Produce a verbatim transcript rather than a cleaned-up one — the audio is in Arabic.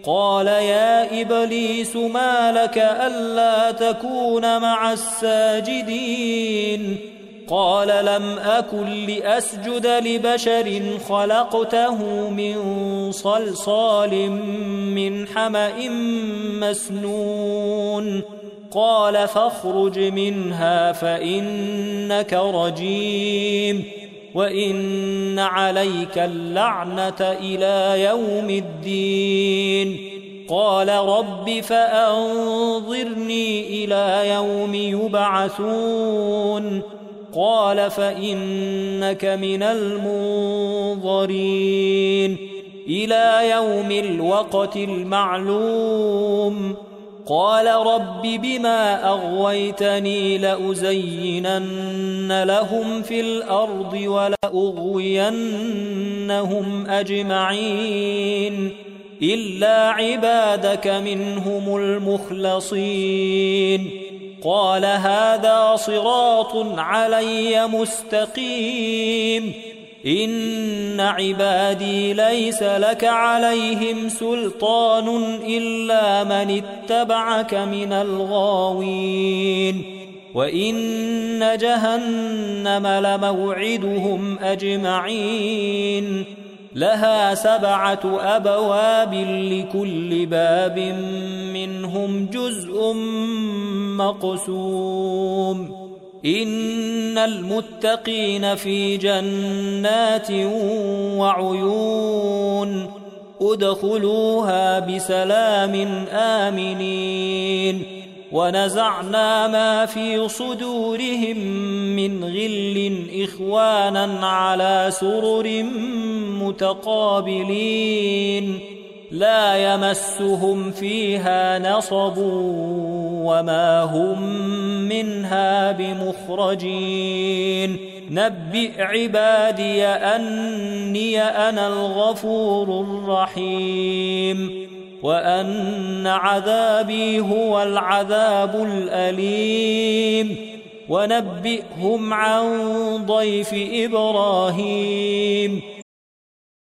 قال يا إبليس ما لك ألا تكون مع الساجدين قال لم أكن لأسجد لبشر خلقته من صلصال من حمأ مسنون قال فاخرج منها فإنك رجيم وإن عليك اللعنة إلى يوم الدين قال رب فأنظرني إلى يوم يبعثون قال فإنك من المنظرين إلى يوم الوقت المعلوم قال رب بما أغويتني لأزينن لهم في الأرض ولأغوينهم أجمعين إلا عبادك منهم المخلصين قال هذا صراط علي مستقيم إن عبادي ليس لك عليهم سلطان إلا من اتبعك من الغاوين وإن جهنم لموعدهم أجمعين لها سبعة أبواب لكل باب منهم جزء مقسوم إن المتقين في جنات وعيون ادخلوها بسلام آمنين ونزعنا ما في صدورهم من غل إخوانا على سرر متقابلين لا يمسهم فيها نصب وما هم منها بمخرجين نبئ عبادي أني أنا الغفور الرحيم وأن عذابي هو العذاب الأليم ونبئهم عن ضيف إبراهيم